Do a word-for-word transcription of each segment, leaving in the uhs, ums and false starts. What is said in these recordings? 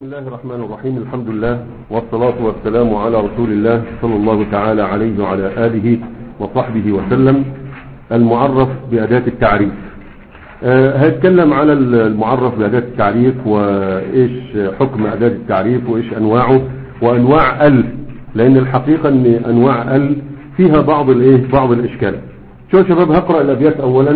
بسم الله الرحمن الرحيم. الحمد لله والصلاة والسلام على رسول الله صلى الله تعالى عليه وعلى آله وصحبه وسلم. المعرف بأداة التعريف. أه هيتكلم على المعرف بأداة التعريف وإيش حكم أداة التعريف وإيش أنواعه وأنواع ال، لأن الحقيقة أن أنواع ال فيها بعض الإيه بعض الإشكال. شو يا شباب، هقرأ الأبيات أولا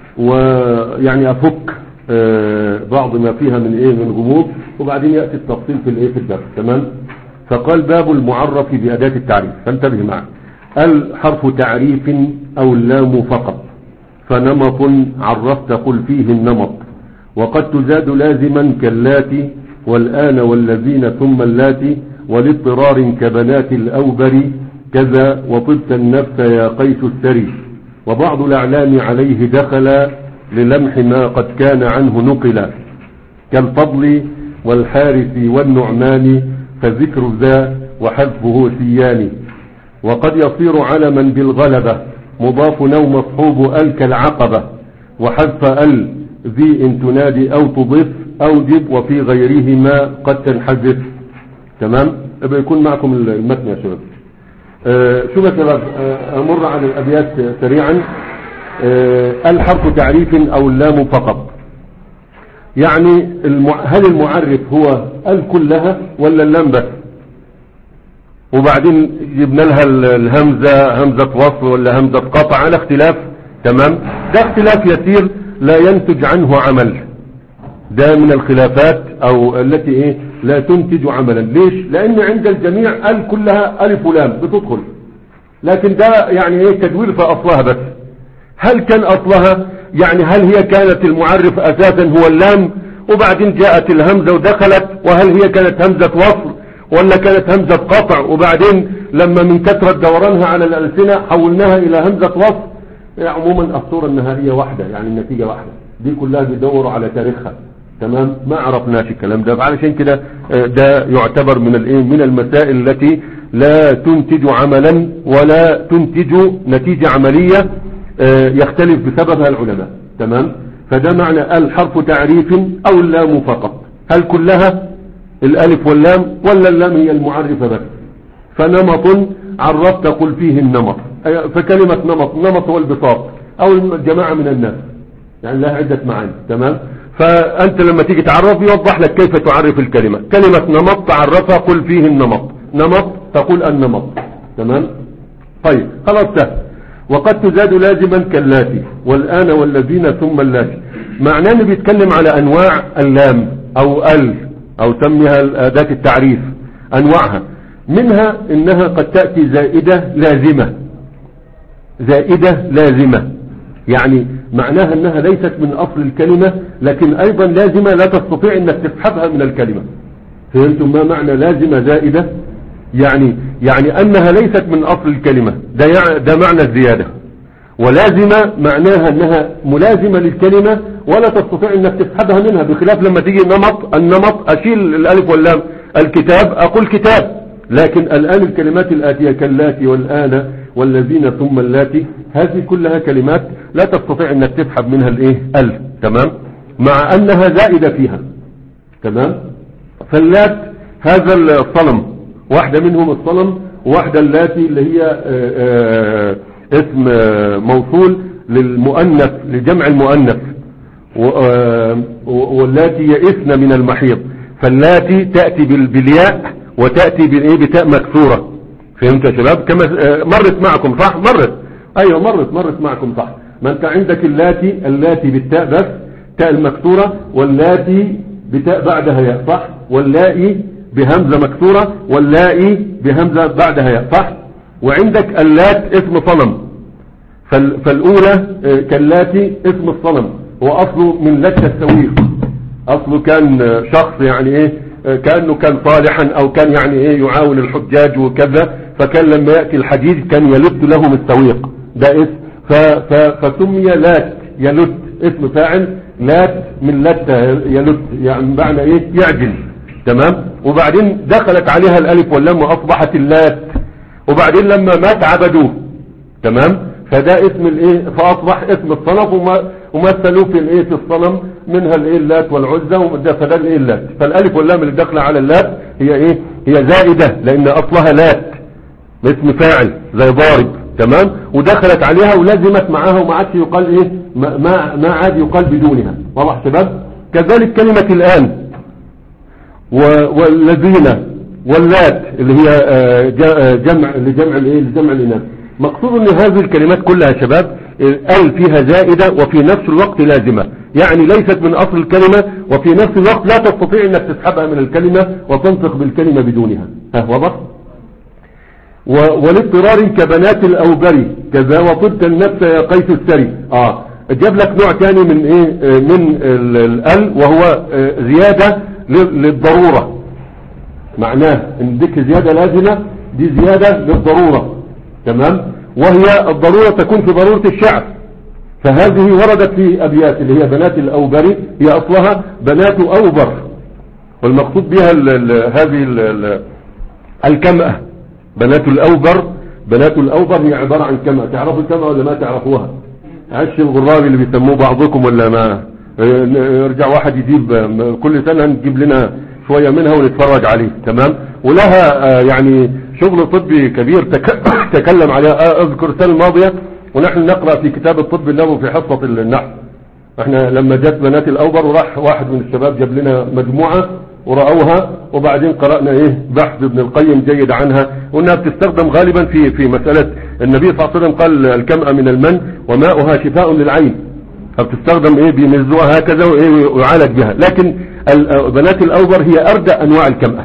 ويعني أفك أه بعض ما فيها من إيه من غموض، وبعدين يأتي التفصيل في الايه في الدرس. تمام. فقال باب المعرف بأداة التعريف، فانتبه معي. الحرف تعريف او اللام فقط، فنمط عرفت قل فيه النمط، وقد تزاد لازما كاللاتي والآن والذين ثم اللاتي، ولاضطرار كبنات الأوبر كذا وطبت النفس يا قيس السري، وبعض الأعلام عليه دخل للمح ما قد كان عنه نقلا، كالفضل والحارث والنعمان فذكر ذا وحذفه سيان، وقد يصير علما بالغلبة مضاف أو مصحوب ال كالعقبة، وحذف ال ذي إن تنادي أو تضيف أوجب، وفي غيرهما قد تنحذف. تمام. ابقى يكون معكم المتن يا شباب. أه شو يا شباب، أه أمر على الأبيات سريعا. أه الحرف تعريف أو اللام فقط، يعني هل المعرف هو ال كلها ولا اللام بس؟ وبعدين جبنا لها الهمزة همزة وصل ولا همزة قطع على اختلاف. تمام. ده اختلاف يسير لا ينتج عنه عمل، ده من الخلافات او التي ايه لا تنتج عملا. ليش؟ لان عند الجميع ال كلها الف ولام بتدخل، لكن ده يعني ايه تدوير في اصلها بس. هل كان اصلها يعني هل هي كانت المعرف اساسا هو اللام وبعدين جاءت الهمزة ودخلت، وهل هي كانت همزة وصل ولا كانت همزة قطع، وبعدين لما من كثرة دورانها على الألسنة حولناها الى همزة وصل؟ يعني عموما الصورة النهائية واحدة، يعني النتيجة واحدة. دي كلها بيدوروا على تاريخها. تمام. ما عرفناش الكلام ده، علشان كده ده يعتبر من الايه من المسائل التي لا تنتج عملا ولا تنتج نتيجة عملية يختلف بسببها العلماء. تمام. فده معنى الحرف تعريف او اللام فقط. هل كلها الالف واللام ولا اللام هي المعرفة بس؟ فنمط عرفت قل فيه النمط، فكلمة نمط نمط هو البساط او الجماعة من الناس، يعني لها عدة معاني. تمام. فانت لما تيجي تعرف يوضح لك كيف تعرف الكلمة. كلمة نمط تعرفها قل فيه النمط، نمط تقول النمط. تمام. طيب خلاص سهل. وقد تزاد لازما كاللاتي والآن والذين ثم اللاتي، معناه انه بيتكلم على انواع اللام او ال او سميها أداة التعريف. انواعها منها انها قد تأتي زائدة لازمة، زائدة لازمة يعني معناها انها ليست من اصل الكلمة، لكن ايضا لازمة لا تستطيع انك تسحبها من الكلمة. فهمتم ما معنى لازمة زائدة؟ يعني يعني انها ليست من اصل الكلمة، ده, يعني ده معنى الزيادة. ولازمة معناها انها ملازمة للكلمة ولا تستطيع انك تسحبها منها، بخلاف لما تيجي نمط النمط اشيل الالف واللام. الكتاب اقول كتاب، لكن الان الكلمات الاتية كاللاتي والآن والذين ثم اللاتي هذه كلها كلمات لا تستطيع انك تسحب منها الايه ال. تمام. مع انها زائدة فيها. تمام. فاللات هذا الصنم، واحدة منهم الصنم، واحدة اللاتي اللي هي آآ آآ اسم موصول للمؤنث لجمع المؤنث، واللاتي يئسن من المحيض. فاللاتي تأتي بالياء وتأتي بالايه بتاء مكسورة. فهمت يا شباب؟ كما مرت معكم صح؟ مرت ايوه مرت مرت معكم صح. ما انت عندك اللاتي اللاتي بالتاء بس تاء المكسورة، واللاتي بتاء بعدها ياء صح، واللائي بهمزة مكسورة، واللائي بهمزة بعدها ياء صح. وعندك اللات اسم صنم، فالأولى كاللاتي اسم الصنم، هو أصله من لت السويق، أصله كان شخص يعني إيه كأنه كان صالحا أو كان يعني إيه يعاون الحجاج وكذا، فكان لما يأتي الحديث كان يلت لهم السويق، ده اسم فسمي لات يلت اسم فاعل، لات من لت يلت يعني معنى إيه يعجل. تمام. وبعدين دخلت عليها الالف واللام واصبحت اللات، وبعدين لما مات عبدوه. تمام. فده اسم الايه فاصبح اسم الصنف، ومثلوا في الايه في الصنم منها الايه اللات والعزى، وده فده الايه اللات. فالالف واللام اللي داخله على اللات هي ايه؟ هي زائده لان اصلها لات باسم فاعل زي ضارب، تمام، ودخلت عليها ولزمت معاها وما عادش يقال ايه ما ما ما عاد يقال بدونها. واضح شباب؟ كذلك كلمه الان والذين واللات اللي هي جمع لجمع الايه لجمع الاناث. مقصود ان هذه الكلمات كلها يا شباب ال فيها زائده وفي نفس الوقت لازمه، يعني ليست من اصل الكلمه وفي نفس الوقت لا تستطيع انك تسحبها من الكلمه وتنطق بالكلمه بدونها. ها واضح؟ والاضطرار كبنات الاوبري كذا وطبت النفس يا قيس السري. اه جاب لك نوع ثاني من ايه من ال وهو زياده للضروره، معناه ان ديك زياده لازمه، دي زياده للضروره، تمام، وهي الضروره تكون في ضروره الشعر. فهذه وردت في ابيات اللي هي بنات الاوبري، هي اصلها بنات اوبر، والمقصود بها ال ال هذه ال الكمأة. بنات الأوبر بنات الأوبر هي عبارة عن كمأة. تعرفوا الكمأة ولا ما تعرفوها؟ عش الغراب اللي بيسموه بعضكم ولا ما؟ يرجع واحد يجيب كل سنة نجيب لنا شوية منها ونتفرج عليه، تمام، ولها يعني شغل طبي كبير تكلم عليها. أذكر السنة الماضية ونحن نقرأ في كتاب الطب النبوي في حصة النحو، احنا لما جت بنات الأوبر وراح واحد من الشباب جاب لنا مجموعة ورأوها، وبعدين قرأنا ايه بحث ابن القيم جيد عنها، وانها بتستخدم غالبا في في مسألة النبي صلى الله عليه وسلم قال الكمأة من المن وماؤها شفاء للعين، فبتستخدم ايه بيمزوها هكذا وايه ويعالج بها. لكن بنات الأوبر هي أردى أنواع الكمأة،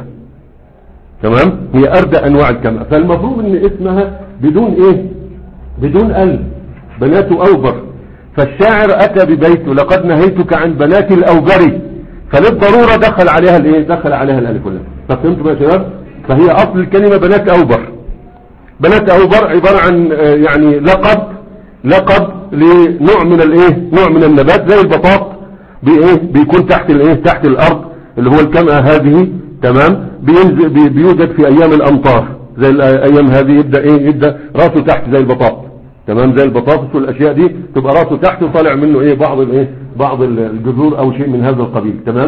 تمام، هي أردى أنواع الكمأة. فالمفروض ان اسمها بدون ايه بدون ال بنات أوبر. فالشاعر أتى ببيت لقد نهيتك عن بنات الأوبر، فللضرورة دخل عليها الايه دخل عليها الالف واللام. فهمتوا يا شباب؟ فهي اصل الكلمة بنات اوبر. بنات اوبر عبارة عن يعني لقب لقب لنوع من الايه نوع من النبات زي البطاط، بايه بيكون تحت الايه تحت الارض اللي هو الكمأة هذه، تمام، بينزل بي بيوجد في ايام الامطار زي الايام هذه يبدأ ايه يبدأ راسه تحت زي البطاط، تمام، زي البطاطس والاشياء دي تبقى راسه تحت وطالع منه ايه بعض الايه بعض الجذور او شيء من هذا القبيل، تمام.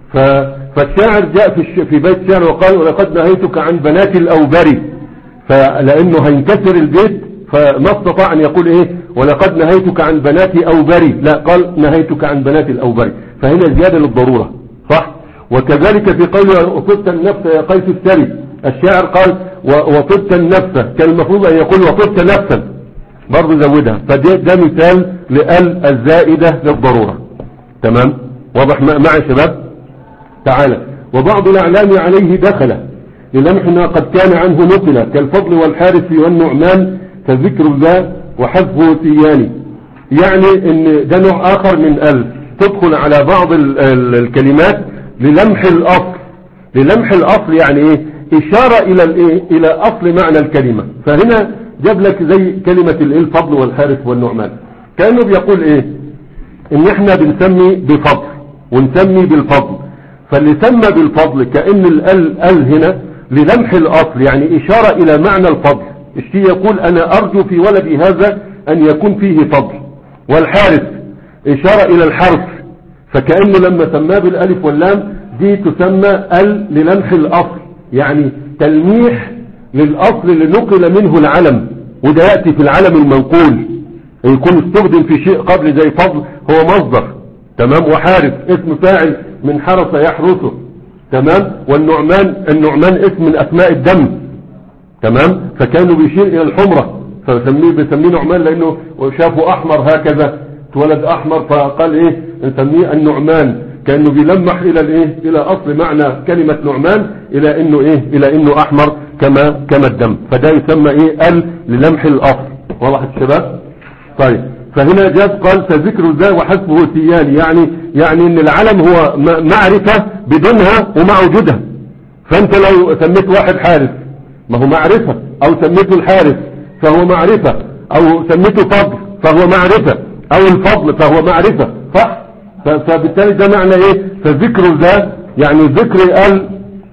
فالشاعر جاء في في بيت شعر وقال ولقد نهيتك عن بنات الاوبري، فلانه هينكسر البيت فما استطاع ان يقول ايه ولقد نهيتك عن بنات اوبري، لا قال نهيتك عن بنات الاوبري، فهنا زيادة للضرورة، صح. وكذلك في قوله وطبت النفس يا قيس السري، الشاعر قال وطبت النفس، كان المفروض ان يقول وطبت نفسا، برضه زودها. فده ده مثال لال الزائدة للضرورة، تمام، واضح مع شباب؟ تعالى وبعض الاعلام عليه دخل للمح ما قد كان عنه نقل كالفضل والحارث والنعمان فذكر ذا وحذفه سياني. يعني ان ده نوع اخر من ال تدخل على بعض ال ال الكلمات للمح الاصل. للمح الاصل يعني ايه؟ اشارة الى الايه الى اصل معنى الكلمة. فهنا جاب لك زي كلمة الايه الفضل والحارث والنعمان، كأنه بيقول ايه ان احنا بنسمي بفضل ونسمي بالفضل، فاللي سمى بالفضل كأن ال ال هنا للمح الاصل، يعني اشارة الى معنى الفضل. الشيء يقول انا ارجو في ولدي هذا ان يكون فيه فضل. والحارث اشارة الى الحرف، فكأنه لما سماه بالالف واللام دي تسمى ال للمح الاصل، يعني تلميح للاصل اللي نقل منه العلم، وده يأتي في العلم المنقول يكون استخدم في شيء قبل زي فضل هو مصدر، تمام، وحارث اسم فاعل من حرس يحرسه، تمام، والنعمان النعمان اسم من اسماء الدم، تمام، فكانوا بيشير الى الحمرة فسميه بيسميه نعمان لانه شافه احمر هكذا اتولد احمر فقال ايه نسميه النعمان، كانه بيلمح الى الايه الى اصل معنى كلمة نعمان الى انه ايه الى انه احمر كما كما الدم، فده يسمى ايه ال للمح الاصل. واضح الشباب؟ طيب فهنا جاب قال فذكر ذا وحسبه سيان، يعني يعني ان العلم هو معرفة بدونها ومع وجودها. فانت لو سميت واحد حارس ما هو معرفة، او سميته الحارس فهو معرفة، او سميته فضل فهو معرفة، او الفضل فهو معرفة، صح؟ فبالتالي ده معنى ايه فذكر ذا، يعني ذكر ال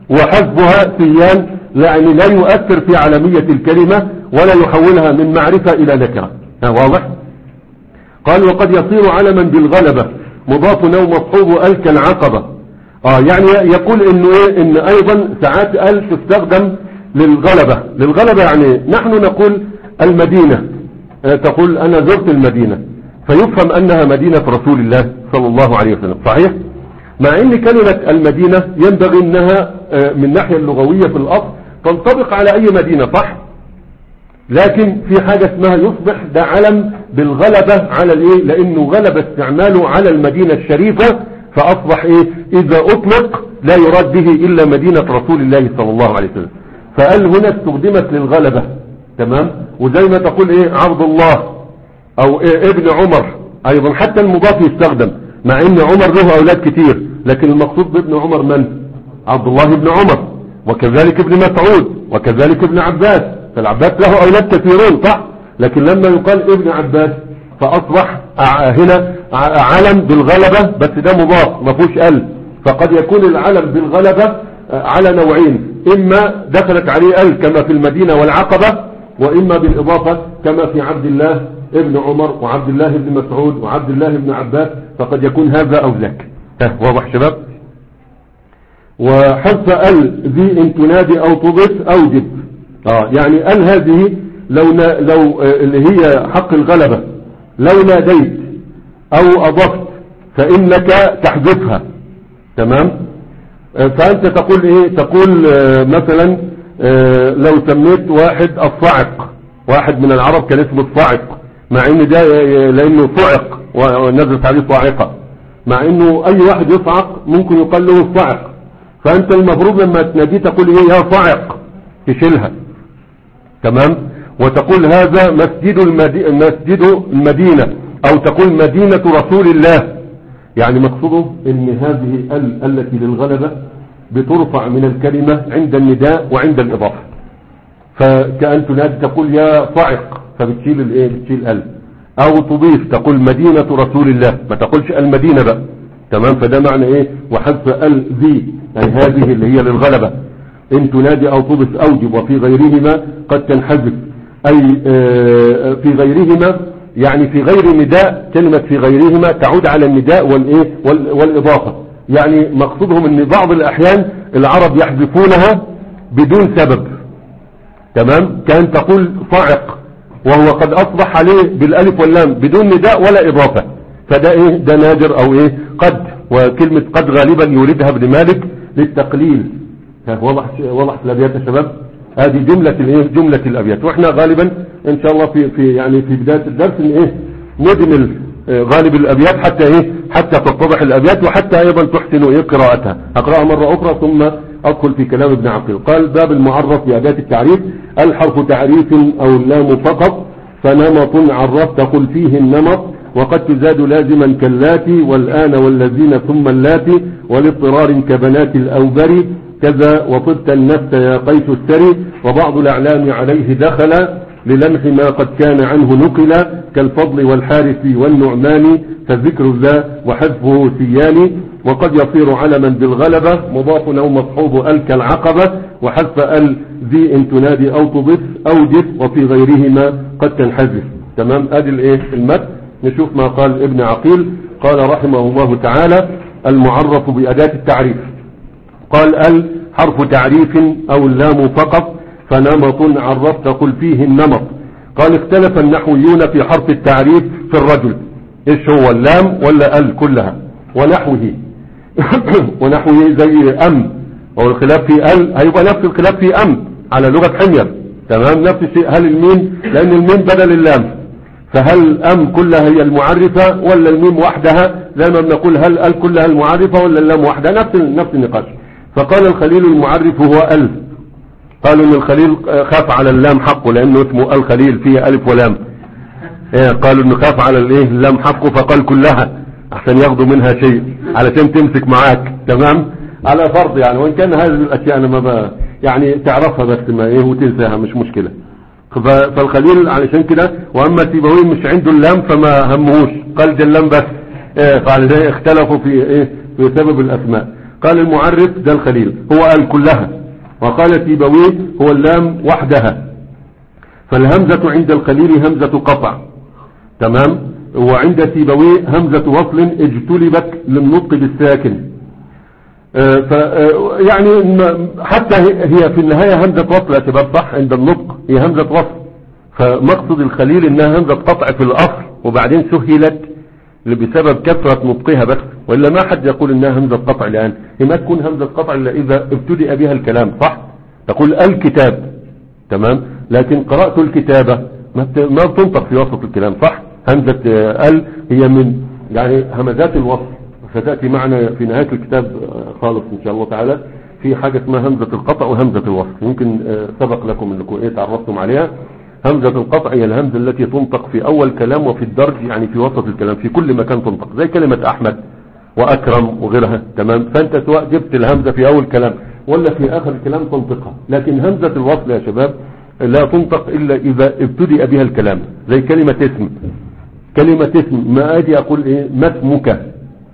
وحسبها سيان، يعني لا يؤثر في علمية الكلمة ولا يحولها من معرفة الى نكرة. واضح؟ قال وقد يصير علما بالغلبة مضاف أو مصحوب ال كالعقبة. اه يعني يقول انه ايه ان ايضا ساعات ال تستخدم للغلبة. للغلبة يعني نحن نقول المدينة، اه تقول انا زرت المدينة، فيفهم انها مدينة رسول الله صلى الله عليه وسلم، صحيح؟ مع ان كلمة المدينة ينبغي انها اه من الناحية اللغوية في الاصل تنطبق على اي مدينة، صح؟ لكن في حاجة اسمها يصبح ده علم بالغلبة على الايه، لانه غلب استعماله على المدينة الشريفة، فاصبح ايه اذا اطلق لا يراد به الا مدينة رسول الله صلى الله عليه وسلم. فقال هنا استخدمت للغلبة، تمام؟ وزي ما تقول ايه عبد الله او إيه ابن عمر، ايضا حتى المضاف يستخدم، مع ان عمر له اولاد كتير، لكن المقصود بابن عمر من؟ عبد الله بن عمر، وكذلك ابن مسعود، وكذلك ابن عباس. فالعباس له اولاد كثيرون، صح؟ لكن لما يقال ابن عباس فاصبح هنا علم بالغلبة، بس ده مضاف ما فيهوش ال. فقد يكون العلم بالغلبة على نوعين، اما دخلت عليه ال كما في المدينة والعقبة، واما بالاضافة كما في عبد الله ابن عمر وعبد الله ابن مسعود وعبد الله ابن عباس، فقد يكون هذا او ذاك. واضح شباب؟ وحذف ال ذي ان تنادي او تضيف اوجب. اه يعني ال هذه لو لو اللي هي حق الغلبة لو ناديت او اضفت فانك تحذفها، تمام؟ فانت تقول ايه؟ تقول مثلا لو سميت واحد الصاعق، واحد من العرب كان اسمه الصاعق، مع ان ده لانه صعق ونزلت عليه صاعقة، مع انه اي واحد يصعق ممكن يقال له الصاعق. فانت المفروض لما تناديه تقول ايه؟ يا صاعق، تشيلها، تمام؟ وتقول هذا مسجد المدينة، مسجد المدينة، او تقول مدينة رسول الله. يعني مقصوده ان هذه ال التي للغلبة بترفع من الكلمة عند النداء وعند الاضافة. فكأن تنادي تقول يا صعق، فبتشيل الايه؟ بتشيل ال. او تضيف تقول مدينة رسول الله، ما تقولش المدينة بقى، تمام؟ فده معنى ايه؟ وحذف ال ذي، يعني هذه اللي هي للغلبة ان تنادي او تضيف اوجب، وفي غيرهما قد تنحذف، اي في غيرهما يعني في غير نداء. كلمة في غيرهما تعود على النداء والايه والاضافة. يعني مقصودهم ان بعض الاحيان العرب يحذفونها بدون سبب، تمام؟ كان تقول صاعق وهو قد اصبح عليه بالالف واللام بدون نداء ولا اضافة، فده ايه؟ ده نادر او ايه؟ قد. وكلمة قد غالبا يوردها ابن مالك للتقليل. واضح واضح الابيات يا شباب؟ هذه جملة الايه؟ جملة الابيات. واحنا غالبا ان شاء الله في في يعني في بداية الدرس ان ايه نجمل غالب الابيات حتى ايه؟ حتى تتضح الابيات، وحتى ايضا تحسن ايه؟ قراءتها. اقراها مرة اخرى ثم ادخل في كلام ابن عقيل. قال باب المعرف باداة التعريف. الحرف تعريف او اللام فقط، فنمط عرفت قل فيه النمط، وقد تزاد لازما كاللاتي والآن والذين ثم اللاتي، والاضطرار كبنات الأوبر، كذا وطبت النفس يا قيس السري، وبعض الأعلام عليه دخل للمح ما قد كان عنه نقل، كالفضل والحارث والنعمان، فذكر ذا وحذفه سيان. وقد يصير علما بالغلبة مضاف أو مصحوب ال كالعقبة، وحذف ال ذي ان تنادي او تضيف اوجب، وفي غيرهما قد تنحذف. تمام؟ ادي الايه المتن. نشوف ما قال ابن عقيل. قال رحمه الله تعالى المعرف بأداة التعريف. قال ال حرف تعريف او اللام فقط، فنمط عرفت قل فيه النمط. قال اختلف النحويون في حرف التعريف في الرجل، ايش هو؟ اللام ولا ال كلها؟ ونحوه ونحوه زي ام، والخلاف في ال هيبقى نفس الخلاف في ام على لغة حمير، تمام؟ نفس الشيء. هل الميم، لان الميم بدل اللام، فهل ام كلها هي المعرفة ولا الميم وحدها؟ زي ما بنقول هل ال كلها المعرفة ولا اللام وحدها؟ نفس نفس النقاش. فقال الخليل المعرف هو ال. قالوا ان الخليل خاف على اللام حقه لانه اسمه الخليل فيه الف ولام. ايه قالوا انه خاف على الايه اللام حقه، فقال كلها احسن ياخدوا منها شيء علشان تمسك معاك، تمام؟ على فرض يعني، وان كان هذه الاشياء انا ما يعني تعرفها بس ما ايه وتنساها مش مشكلة. فالخليل علشان كده. واما سيبويه مش عنده اللام فما همهوش، قال ده اللام بس. ايه قال اختلفوا في ايه في سبب الاسماء. قال المعرف ده الخليل هو قال كلها، وقال سيبويه هو اللام وحدها. فالهمزة عند الخليل همزة قطع، تمام؟ وعند سيبويه همزة وصل اجتلبت للنطق بالساكن. ف يعني حتى هي في النهاية همزة وصل يا شباب صح، عند النطق هي همزة وصل، فمقصد الخليل انها همزة قطع في الاصل وبعدين سهلت بسبب كثرة نطقها بس، وإلا ما حد يقول انها همزة قطع الان. هي ما تكون همزة قطع الا اذا ابتدأ بها الكلام صح، تقول الكتاب تمام، لكن قرأت الكتابة ما بتنطق في وسط الكلام صح. همزة ال هي من يعني همزات الوصل، ستأتي معنا في نهاية الكتاب خالص ان شاء الله تعالى في حاجة اسمها همزة القطع وهمزة الوصل، ممكن سبق لكم انكم ايه تعرفتم عليها. همزة القطع هي الهمزة التي تنطق في اول كلام وفي الدرج، يعني في وسط الكلام في كل مكان تنطق، زي كلمة احمد واكرم وغيرها تمام. فانت سواء جبت الهمزة في اول كلام ولا في اخر الكلام تنطقها، لكن همزة الوصل يا شباب لا تنطق الا اذا ابتدأ بها الكلام، زي كلمة اسم. كلمة اسم ما اجي اقول ايه ما اسمك،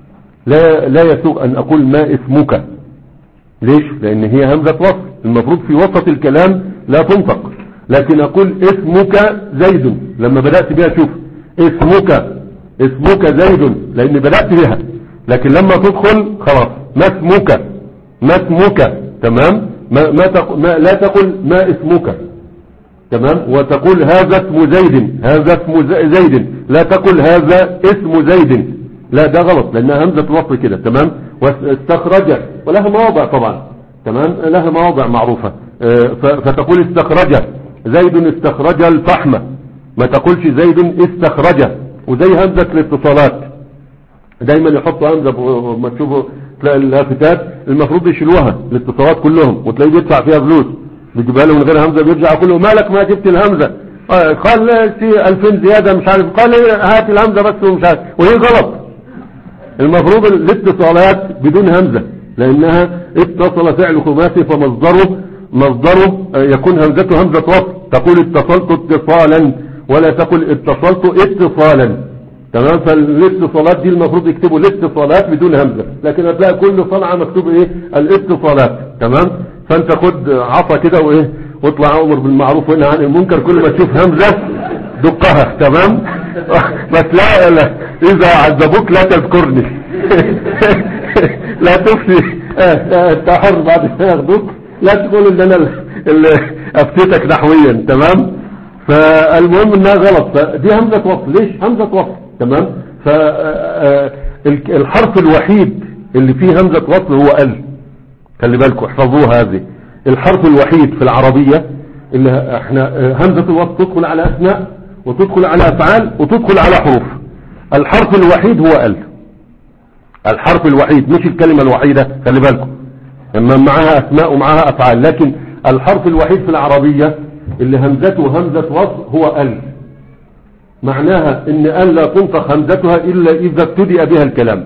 لا لا يسوغ ان اقول ما اسمك. ليش؟ لان هي همزة وصل، المفروض في وسط الكلام لا تنطق، لكن اقول اسمك زيد لما بدأت بها. شوف اسمك اسمك زيد لان بدأت بها، لكن لما تدخل خلاص ما اسمك ما اسمك تمام. ما, ما, تق... ما لا تقل ما اسمك تمام، وتقول هذا اسم زيد، هذا اسم زيد، لا تقل هذا اسم زيد، لا ده غلط لانها همزة وصل كده تمام. واستخرج ولها مواضع طبعا تمام، لها مواضع معروفة. فتقول استخرج زيد استخرج الفحمة، ما تقولش زيد استخرج. وزي همزة الاتصالات دايما يحطوا همزة، ما تشوفوا تلاقي اللافتات المفروض يشيلوها الاتصالات كلهم وتلاقيه بيدفع فيها فلوس، بيجيبها له من غير همزة بيرجع يقول له مالك ما جبت الهمزة، قال لي ألفين زيادة مش عارف، قال لي هات الهمزة بس ومش عارف، وهي غلط. المفروض الاتصالات بدون همزة لانها اتصل فعل خماسي فمصدره مصدره يكون همزته همزة وصل، تقول اتصلت اتصالا ولا تقول اتصلت اتصالا تمام. فالاتصالات دي المفروض يكتبوا الاتصالات بدون همزة، لكن هتلاقي كل صنعة مكتوب ايه الاتصالات تمام. فانت خد عصا كده وايه واطلع امر بالمعروف وانهى عن المنكر، كل ما تشوف همزة دقها تمام. بس لا, لا اذا عذبوك لا تذكرني لا تفسي انت حر بعد ما ياخدوك، لا تقول ان انا اللي افتيتك نحويا تمام. فالمهم انها غلط، دي همزة وصل. ليش همزة وصل تمام؟ فالحرف الوحيد اللي فيه همزة وصل هو ال، خلي بالكم احفظوها هذه. الحرف الوحيد في العربية اللي احنا همزة الوصل تدخل على اسماء وتدخل على افعال وتدخل على حروف. الحرف الوحيد هو ال، الحرف الوحيد مش الكلمة الوحيدة، خلي بالكم اما معها اسماء ومعها افعال، لكن الحرف الوحيد في العربية اللي همزته همزة وصل هو ال. معناها ان ال لا تنطق همزتها الا اذا ابتدأ بها الكلام.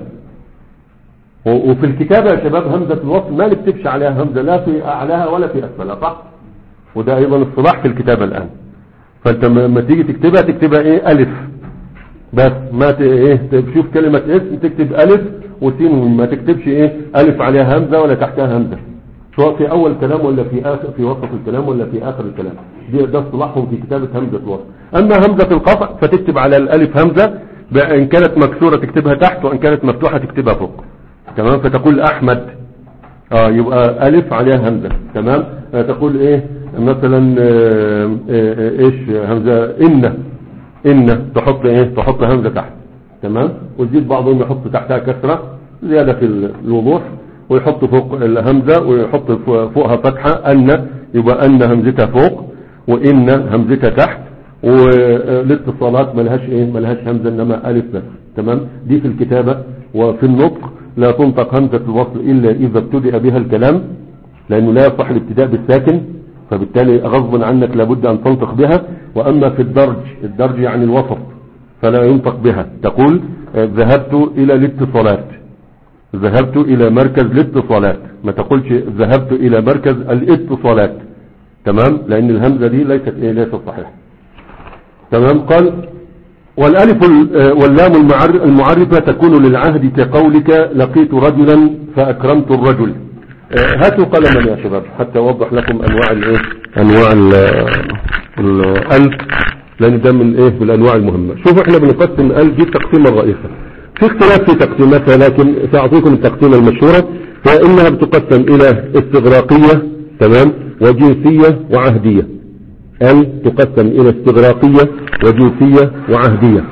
وفي الكتابة يا شباب همزة الوصل ما نكتبش عليها همزة لا في اعلاها ولا في اسفلها صح، وده ايضا الصلاح في الكتابة الان. فانت لما تيجي تكتبها تكتبها ايه الف بس، ما ت... ايه تشوف كلمة اسم تكتب الف وسين، ما تكتبش ايه الف عليها همزة ولا تحتها همزة، سواء في اول كلام ولا في اخر، في وسط الكلام ولا في اخر الكلام. دي ده اصطلاحهم في كتابة همزة الوصل. اما همزة القطع فتكتب على الالف همزة، ان كانت مكسورة تكتبها تحت وان كانت مفتوحة تكتبها فوق تمام. فتقول احمد اه يبقى الف عليها همزة تمام. تقول ايه مثلا اه اه ايش همزة ان، ان تحط ايه تحط همزة تحت تمام، وتزيد بعضهم يحط تحتها كسرة زيادة في الوضوح، ويحط فوق الهمزة ويحط فوقها فتحة ان، يبقى ان همزتها فوق وان همزتها تحت. والاتصالات ملهاش ايه ملهاش همزة انما الف بس تمام. دي في الكتابة. وفي النطق لا تنطق همزة الوصل الا اذا ابتدأ بها الكلام، لانه لا يصح الابتداء بالساكن، فبالتالي غصبا عنك لابد ان تنطق بها. واما في الدرج، الدرج يعني الوسط، فلا ينطق بها. تقول ذهبت الى الاتصالات، ذهبت الى مركز الاتصالات، ما تقولش ذهبت الى مركز الاتصالات تمام، لان الهمزة دي ليست ايه ليست صحيحة تمام. قال والالف واللام المعرفة تكون للعهد كقولك لقيت رجلا فاكرمت الرجل. هاتوا قلما يا شباب حتى اوضح لكم انواع الايه انواع الالف لان ده من ايه من الانواع المهمة. شوفوا احنا بنقسم ال دي التقسيمة الرئيسة، في اختلاف في تقسيماتها لكن سأعطيكم التقسيمة المشهورة، فإنها بتقسم إلى استغراقية تمام وجنسية وعهدية. ال تقسم إلى استغراقية وجنسية وعهدية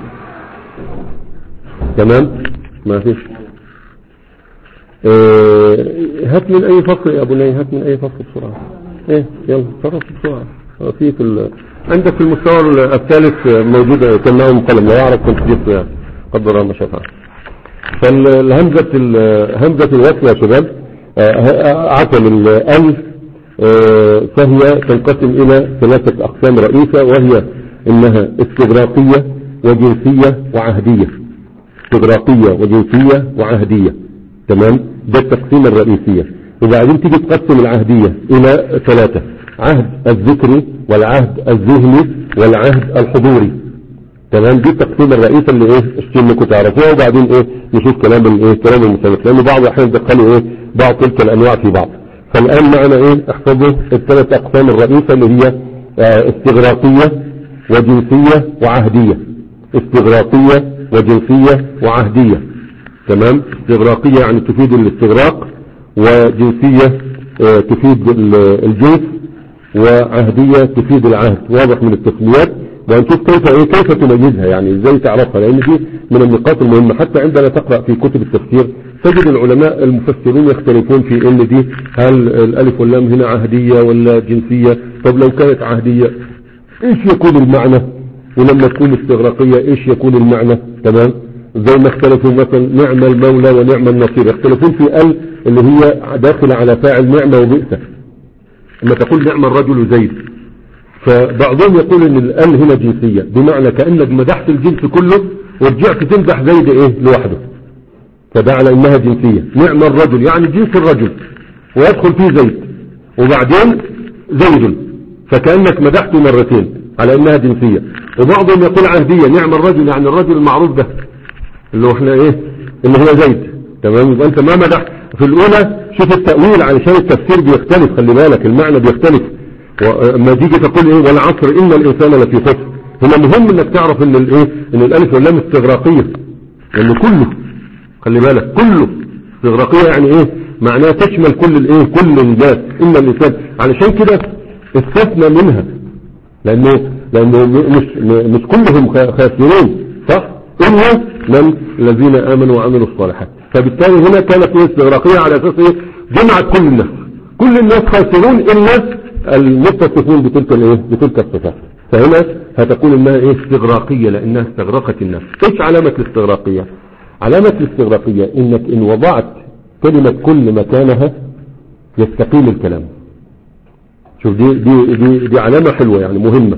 تمام. ما فيش اه هات من أي فصل يا أبو ناي، هات من أي فصل بسرعة. ايه يلا تصرف بسرعة. في في عندك في المستوى الثالث موجودة كان معهم قلم، لو أعرف كنت جبته يعني قدر الله ما شاء فعل. فالهمزة همزة الوصل يا شباب عفوا ال فهي تنقسم إلى ثلاثة أقسام رئيسة، وهي إنها استغراقية وجنسية وعهدية. استغراقية وجنسية وعهدية تمام، ده التقسيم الرئيسية. وبعدين تيجي تقسم العهدية إلى ثلاثة: عهد الذكري والعهد الذهني والعهد الحضوري تمام. دي التقسيم الرئيسي اللي ايه اشتمكوا تعرفوها، وبعدين ايه نشوف كلام الايه كلام المسلمات، لان بعض الاحيان دخلوا ايه بعض تلك الانواع في بعض. فالان معنا ايه احفظوا الثلاث اقسام الرئيسة اللي هي اه استغراقية وجنسية وعهدية. استغراقية وجنسية وعهدية تمام. استغراقية يعني تفيد الاستغراق، وجنسية اه تفيد الجنس، وعهدية تفيد العهد. واضح من التسميات، وهنشوف كيف ايه كيف تميزها، يعني ازاي تعرفها، لان دي من النقاط المهمة. حتى عندما تقرأ في كتب التفسير تجد العلماء المفسرون يختلفون في ان دي هل الالف واللام هنا عهدية ولا جنسية. طب لو كانت عهدية ايش يكون المعنى، ولما تكون استغراقية ايش يكون المعنى تمام. زي ما اختلفوا مثلا نعم المولى ونعم النصير، يختلفون في ال اللي هي داخلة على فاعل نعمة وبئسة. لما تقول نعم الرجل زيد، فبعضهم يقول ان الال هنا جنسية، بمعنى كأنك مدحت الجنس كله ورجعت تمدح زيد ايه لوحده، فده على انها جنسية. نعم الرجل يعني جنس الرجل ويدخل فيه زيد، وبعدين زيد، فكأنك مدحته مرتين على انها جنسية. وبعضهم يقول عهدية، نعم الرجل يعني الرجل المعروف ده اللي هو احنا ايه اللي هو زيد تمام. يبقى انت ما مدح في الاولى. شوف التأويل علشان التفسير بيختلف، خلي بالك المعنى بيختلف. وما تيجي تقول ايه والعصر ان الانسان لفي خسر، هنا مهم انك تعرف ان الايه ان الالف واللام استغراقية، لان كله خلي بالك كله استغراقية يعني ايه معناها تشمل كل الايه كل الناس ان الانسان. علشان كده استثنى منها، لانه لانه مش مش كلهم خاسرين صح، الا من الذين امنوا وعملوا الصالحات. فبالتالي هنا كانت استغراقية على اساس ايه جمعت كل الناس، كل الناس خاسرون الا المتصفون بتلك الايه بتلك الصفات. فهنا هتقول انها ايه استغراقية لانها استغرقت الناس. ايش علامة الاستغراقية؟ علامة الاستغراقية انك ان وضعت كلمة كل مكانها يستقيم الكلام. شوف دي دي دي, دي علامة حلوة يعني مهمة.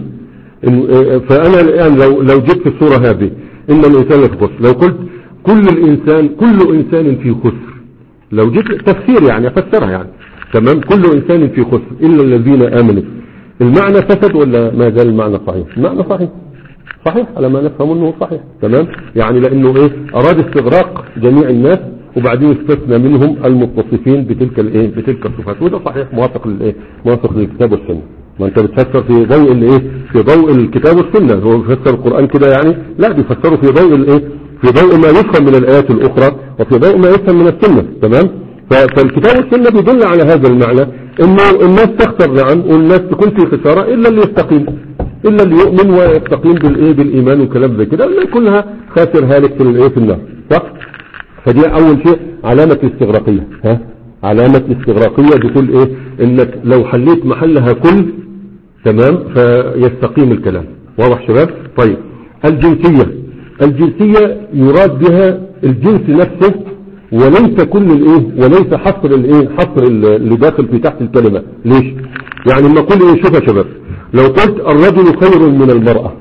فانا الان لو لو جبت الصورة هذه ان الانسان لفي خسر، لو قلت كل الانسان كل انسان في خسر، لو جبت تفسير يعني افسرها يعني تمام، كل انسان في خسر الا الذين امنوا، المعنى فسد ولا ما زال المعنى صحيح؟ المعنى صحيح صحيح على ما نفهم انه صحيح تمام. يعني لانه ايه اراد استغراق جميع الناس، وبعدين استثنى منهم المتصفين بتلك الايه بتلك الصفات، وده صحيح موافق للايه موافق للكتاب والسنه. ما انت بتفسر في ضوء الايه في ضوء الكتاب والسنه، هو بيفسر القران كده يعني لا، بيفسره في ضوء الايه في ضوء ما يفهم من الايات الاخرى، وفي ضوء ما يفهم من السنه تمام. فالكتاب والسنه بيدل على هذا المعنى، انه الناس تخسر نعم، والناس تكون في خساره الا اللي يستقيم، الا اللي يؤمن ويستقيم بالايه بالايمان وكلام زي كده، الا كلها خاسر هالك في الايه في النار صح. فدي اول شيء علامة الاستغراقية. ها علامة الاستغراقية بتقول ايه انك لو حليت محلها كل تمام فيستقيم الكلام. واضح شباب؟ طيب الجنسية، الجنسية يراد بها الجنس نفسه، وليس كل الايه وليس حصر الايه حصر اللي داخل في تحت الكلمة. ليش؟ يعني لما اقول ايه شوف يا شباب، لو قلت الرجل خير من المرأة،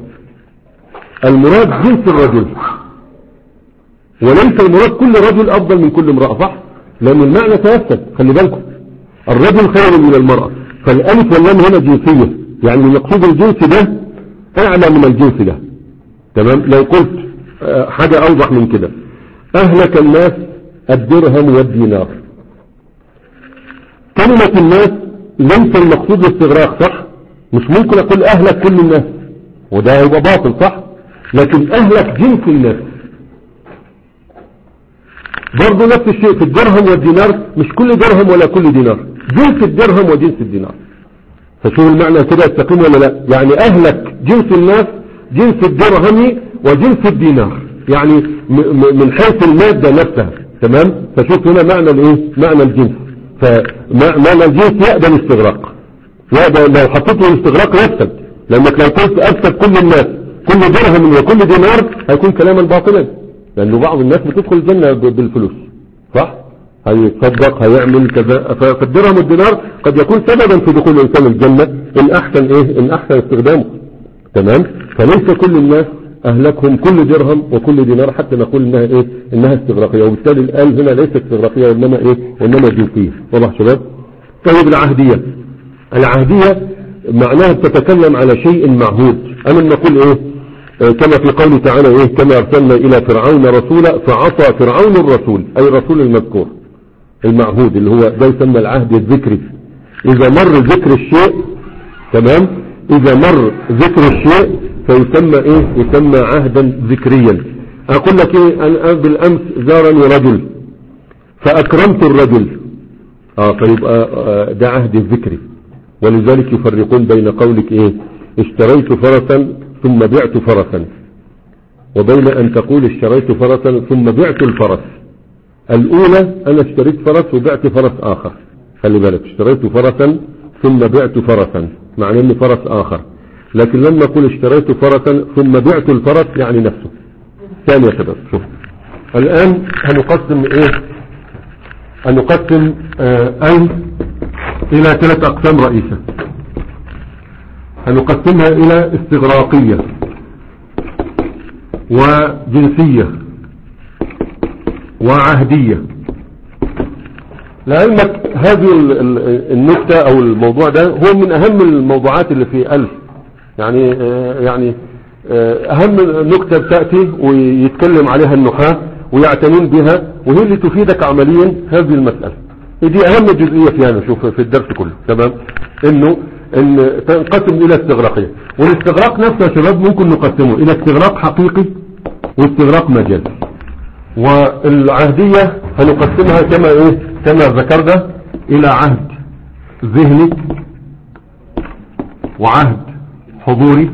المراد جنس الرجل، وليس المراد كل رجل افضل من كل امرأة صح، لان المعنى تيسد. خلي بالكم الرجل خير من المرأة، فالالف واللام هنا جنسية، يعني المقصود الجنس ده اعلى من الجنس ده تمام. لو قلت حاجة اوضح من كده، اهلك الناس الدرهم والدينار، كلمة الناس ليس المقصود الاستغراق صح، مش ممكن اقول اهلك كل الناس، وده هيبقى باطل صح. لكن اهلك جنس الناس برضه نفس الشيء في الدرهم والدينار، مش كل درهم ولا كل دينار، جنس الدرهم وجنس الدينار. فشوف المعنى كده يستقيم ولا لا؟ يعني اهلك جنس الناس، جنس الدرهم وجنس الدينار، يعني من حيث المادة نفسها. تمام. فشوف هنا معنى الايه، معنى الجنس. فمعنى الجنس يقبل استغراق، يقبل لو حطيته الاستغراق يفسد، لانك لو قلت افسد كل الناس كل درهم وكل دينار هيكون كلاما باطلا، لانه بعض الناس بتدخل الجنة بالفلوس صح، هيتصدق هيعمل كذا. فالدرهم والدينار قد يكون سببا في دخول الانسان الجنة ان احسن ايه، ان احسن استخدامه. تمام. فليس كل الناس اهلكهم كل درهم وكل دينار حتى نقول انها ايه، انها استغراقية. وبالتالي الآل هنا ليست استغراقية وانما ايه، وانما جنسية. واضح شباب؟ طيب العهدية، العهدية معناها تتكلم على شيء معهود. انا نقول ايه كما في قوله تعالى ايه، كما ارسلنا الى فرعون رسولا فعصى فرعون الرسول، اي الرسول المذكور المعهود اللي هو ده يسمى العهد الذكري. اذا مر ذكر الشيء، تمام، اذا مر ذكر الشيء فيسمى ايه، يسمى عهدا ذكريا. اقول لك ايه، انا بالامس زارني رجل فاكرمت الرجل، اه فيبقى آه ده عهد الذكري. ولذلك يفرقون بين قولك ايه اشتريت فرسا ثم بعت فرسا، وبين ان تقول اشتريت فرسا ثم بعت الفرس. الاولى انا اشتريت فرس وبعت فرس اخر، خلي بالك، اشتريت فرسا ثم بعت فرسا معنى اني فرس اخر. لكن لما اقول اشتريت فرسا ثم بعت الفرس يعني نفسه. ثاني يا شباب شوف الان هنقسم ايه، هنقسم آه اي الى ثلاث اقسام رئيسة. هنقسمها الى استغراقية وجنسية وعهدية. لعلمك هذه النكتة او الموضوع ده هو من اهم الموضوعات اللي في ألف، يعني يعني اهم نكتة بتأتي ويتكلم عليها النحاة ويعتنون بها، وهي اللي تفيدك عمليا هذه المسألة. دي اهم جزئية فيها شوف في الدرس كله. تمام. انه ان تنقسم الى استغراقية، والاستغراق نفسه يا شباب ممكن نقسمه الى استغراق حقيقي واستغراق مجازي. والعهدية هنقسمها كما ايه، كما ذكرنا الى عهد ذهني وعهد حضوري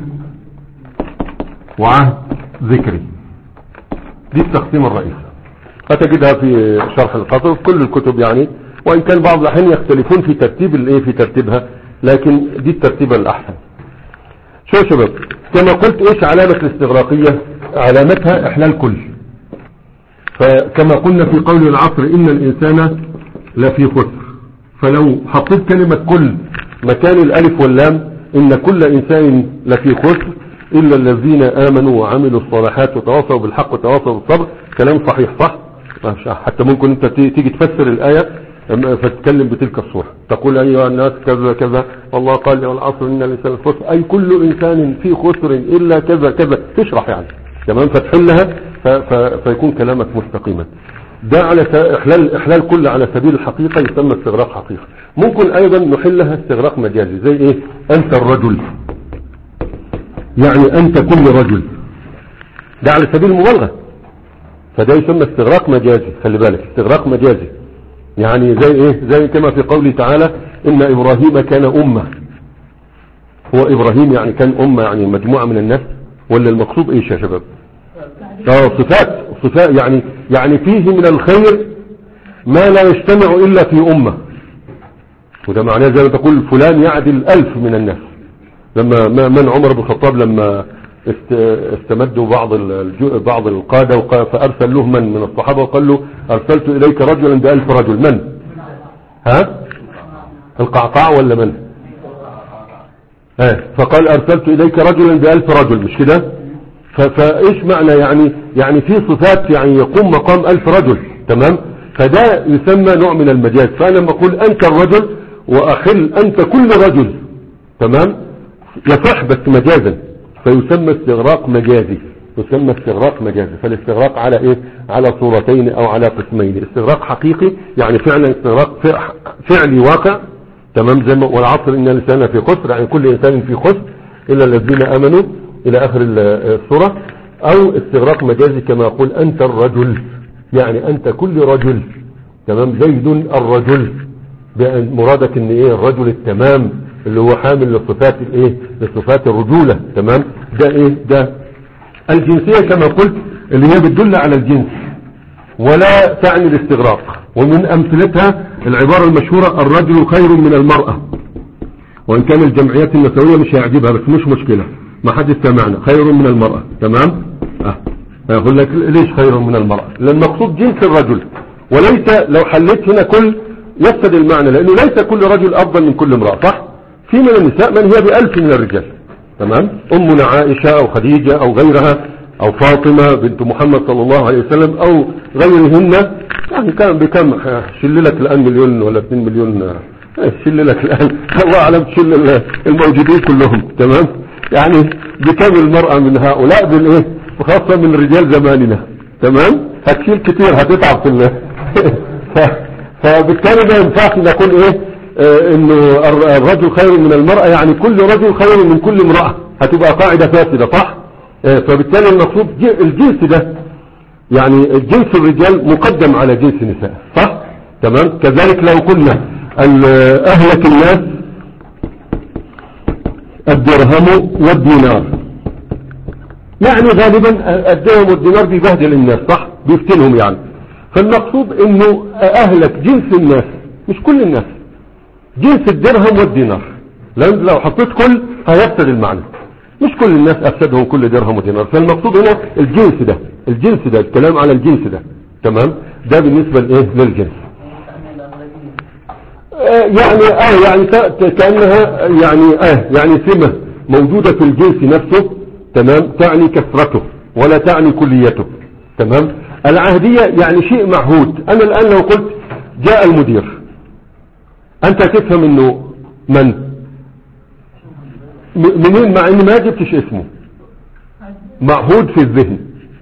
وعهد ذكري. دي التقسيم الرئيسي، هتجدها في شرح القصر في كل الكتب يعني، وان كان بعض الاحيان يختلفون في ترتيب الايه، في ترتيبها، لكن دي الترتيبة الاحسن. شو يا شباب، كما قلت ايش علامة الاستغراقية؟ علامتها احلال كل. فكما قلنا في قول العصر ان الانسان لفي خسر، فلو حطيت كلمة كل مكان الالف واللام، ان كل انسان لفي خسر الا الذين امنوا وعملوا الصالحات وتواصوا بالحق وتواصوا بالصبر، كلام صحيح صح. حتى ممكن انت تيجي تفسر الايه فتتكلم بتلك الصورة، تقول ايها الناس كذا كذا، والله قال والعصر ان الانسان لفي خسر، اي كل انسان في خسر الا كذا كذا، تشرح يعني. تمام. فتحلها فيكون كلامك مستقيما. ده على احلال احلال كل على سبيل الحقيقة يسمى استغراق حقيقي. ممكن ايضا نحلها استغراق مجازي، زي ايه، انت الرجل، يعني انت كل رجل، ده على سبيل المبالغة، فده يسمى استغراق مجازي. خلي بالك استغراق مجازي يعني زي ايه، زي كما في قوله تعالى ان ابراهيم كان امة. هو ابراهيم يعني كان امة يعني مجموعة من الناس، ولا المقصود ايش يا شباب؟ اه صفات، صفات يعني يعني فيه من الخير ما لا يجتمع الا في امة. وده معناه زي ما تقول فلان يعدل الف من الناس. لما من عمر بن الخطاب لما استمدوا بعض بعض القادة فارسل له من من الصحابة وقال له ارسلت اليك رجلا بألف رجل. من ها القعقاع ولا من ها؟ فقال ارسلت اليك رجلا بألف رجل، مش كده؟ فايش معنى يعني يعني في صفات يعني يقوم مقام ألف رجل. تمام. فده يسمى نوع من المجاز. فانا لما اقول انت الرجل واخل انت كل رجل، تمام، يصح بس مجازا، فيسمى استغراق مجازي، يسمى استغراق مجازي. فالاستغراق على ايه، على صورتين او على قسمين. استغراق حقيقي يعني فعلا استغراق فعلي واقع، تمام، زي ما والعصر ان الانسان في خسر، يعني كل انسان في خسر الا الذين امنوا الى اخر الصورة، او استغراق مجازي كما يقول انت الرجل، يعني انت كل رجل، تمام، زيد الرجل، مرادك ان ايه الرجل التمام اللي هو حامل لصفات الايه لصفات الرجولة، تمام. ده ايه ده الجنسية كما قلت اللي هي بتدل على الجنس ولا تعني الاستغراق. ومن امثلتها العبارة المشهورة الرجل خير من المرأة، وان كان الجمعيات النسوية مش هيعجبها بس مش مشكلة، ما حد سمعنا خير من المرأة، تمام. اه اقول لك ليش خير من المرأة؟ لان مقصود جنس الرجل، وليس لو حليت هنا كل يفسد المعنى، لانه ليس كل رجل افضل من كل امرأة، صح؟ في من النساء من هي بألف من الرجال، تمام. امنا عائشة او خديجة او غيرها او فاطمة بنت محمد صلى الله عليه وسلم او غيرهن، يعني كان بكم شللك الان مليون ولا اثنين مليون، شللك الان الله اعلم تشل الموجودين كلهم، تمام. يعني بكم المرأة من هؤلاء بالايه، وخاصة من رجال زماننا، تمام. هتشيل كتير، هتتعب في الله. فبالتالي ما ينفعش نقول ايه اه انه الرجل خير من المرأة، يعني كل رجل خير من كل امرأة، هتبقى قاعدة فاسدة، صح؟ اه فبالتالي المقصود الجنس ده، يعني جنس الرجال مقدم على جنس النساء، صح؟ تمام. كذلك لو قلنا اهلك الناس الدرهم والدينار، يعني غالبا الدرهم والدينار بيبهدل الناس، صح؟ بيفتنهم يعني. فالمقصود انه اهلك جنس الناس مش كل الناس، جنس الدرهم والدينار، لان لو حطيت كل هيفسد المعنى، مش كل الناس افسدهم كل درهم ودينار. فالمقصود هنا الجنس ده، الجنس ده الكلام على الجنس ده، تمام. ده بالنسبة لايه للجنس. آه يعني اه يعني كأنها يعني اه يعني سمة موجودة في الجنس نفسه، تمام، تعني كثرته ولا تعني كليته، تمام. العهدية يعني شيء معهود. انا الان لو قلت جاء المدير، انت تفهم انه من منين، مع ان ما جبتش اسمه، معهود في الذهن،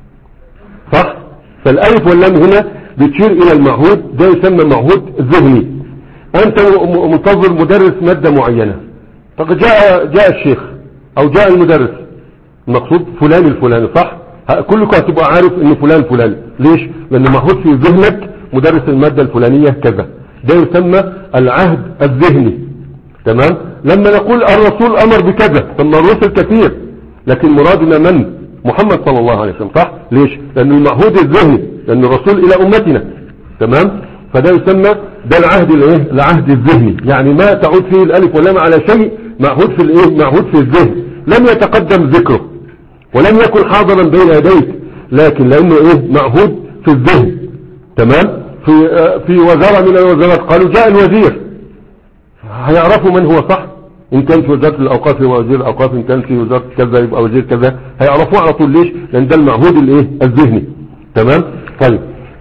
صح؟ فالالف واللام هنا بتشير الى المعهود، ده يسمى معهود ذهني. انت منتظر مدرس مادة معينة، فقد جاء جاء الشيخ او جاء المدرس، المقصود فلان الفلاني، صح؟ كلكم هتبقى عارف ان فلان فلان، ليش؟ لانه معهود في ذهنك مدرس المادة الفلانية كذا، ده يسمى العهد الذهني، تمام. لما نقول الرسول امر بكذا، ثم الرسل كثير، لكن مرادنا من؟ محمد صلى الله عليه وسلم، صح؟ ليش؟ لانه المعهود الذهني، لان الرسول الى امتنا، تمام. فده يسمى ده العهد الايه العهد الذهني، يعني ما تعود فيه الالف واللام على شيء معهود في الايه معهود في الذهن، لم يتقدم ذكره ولم يكن حاضرا بين يديك، لكن لانه ايه معهود في الذهن، تمام. في في وزارة من الوزارات قالوا جاء الوزير، هيعرفوا من هو، صح؟ ان كان في وزارة الاوقاف يبقى وزير الاوقاف، ان كان في وزارة كذا يبقى وزير كذا، هيعرفوه على طول، ليش؟ لان ده المعهود الايه الذهني، تمام. طيب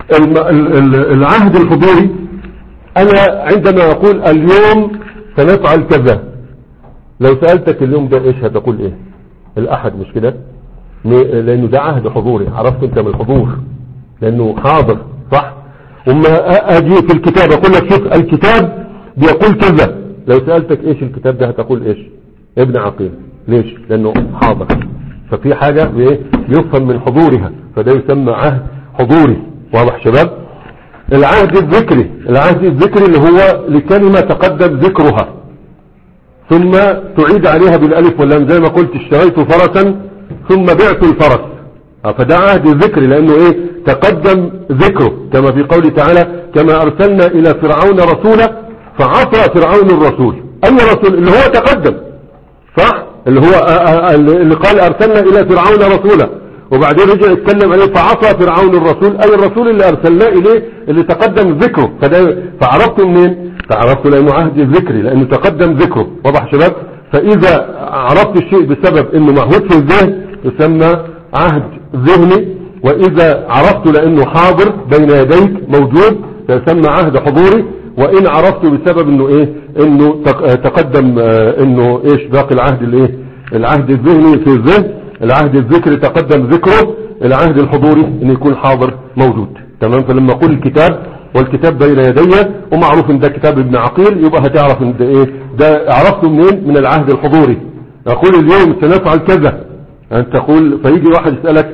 العهد الحضوري، انا عندما اقول اليوم سنفعل كذا، لو سألتك اليوم ده ايش هتقول؟ ايه؟ الاحد، مش كده؟ لانه ده عهد حضوري، عرفت انت من الحضور لانه حاضر، صح؟ وما اجي في الكتاب اقول لك شوف الكتاب بيقول كذا، لو سألتك ايش الكتاب ده هتقول ايش؟ ابن عقيل، ليش؟ لانه حاضر، ففي حاجة بيفهم من حضورها، فده يسمى عهد حضوري، واضح شباب؟ العهد الذكري، العهد الذكري اللي هو لكلمة تقدم ذكرها ثم تعيد عليها بالالف واللام، زي ما قلت اشتريت فرسا ثم بعت الفرس، فده عهد ذكري لانه ايه تقدم ذكره، كما في قوله تعالى كما ارسلنا الى فرعون رسولا فعصى فرعون الرسول، اي رسول؟ اللي هو تقدم، صح؟ اللي هو اللي قال ارسلنا الى فرعون رسولا، وبعدين رجع يتكلم عليه فعصى فرعون الرسول، اي الرسول اللي ارسلناه اليه اللي تقدم ذكره، فده فعرفته منين؟ فعرفته لانه عهد ذكري، لانه تقدم ذكره، واضح شباب؟ فاذا عرفت الشيء بسبب انه معهود في الذهن يسمى عهد ذهني، واذا عرفته لانه حاضر بين يديك موجود يسمى عهد حضوري، وان عرفته بسبب انه ايه انه تقدم انه ايش باقي العهد الايه العهد الذهني في الذهن، العهد الذكري تقدم ذكره، العهد الحضوري انه يكون حاضر موجود، تمام. فلما اقول الكتاب والكتاب بين يدي ومعروف ان ده كتاب ابن عقيل، يبقى هتعرف ان ده ايه ده عرفته منين؟ من العهد الحضوري. اقول اليوم سنفعل كذا، أن تقول فيجي واحد يسألك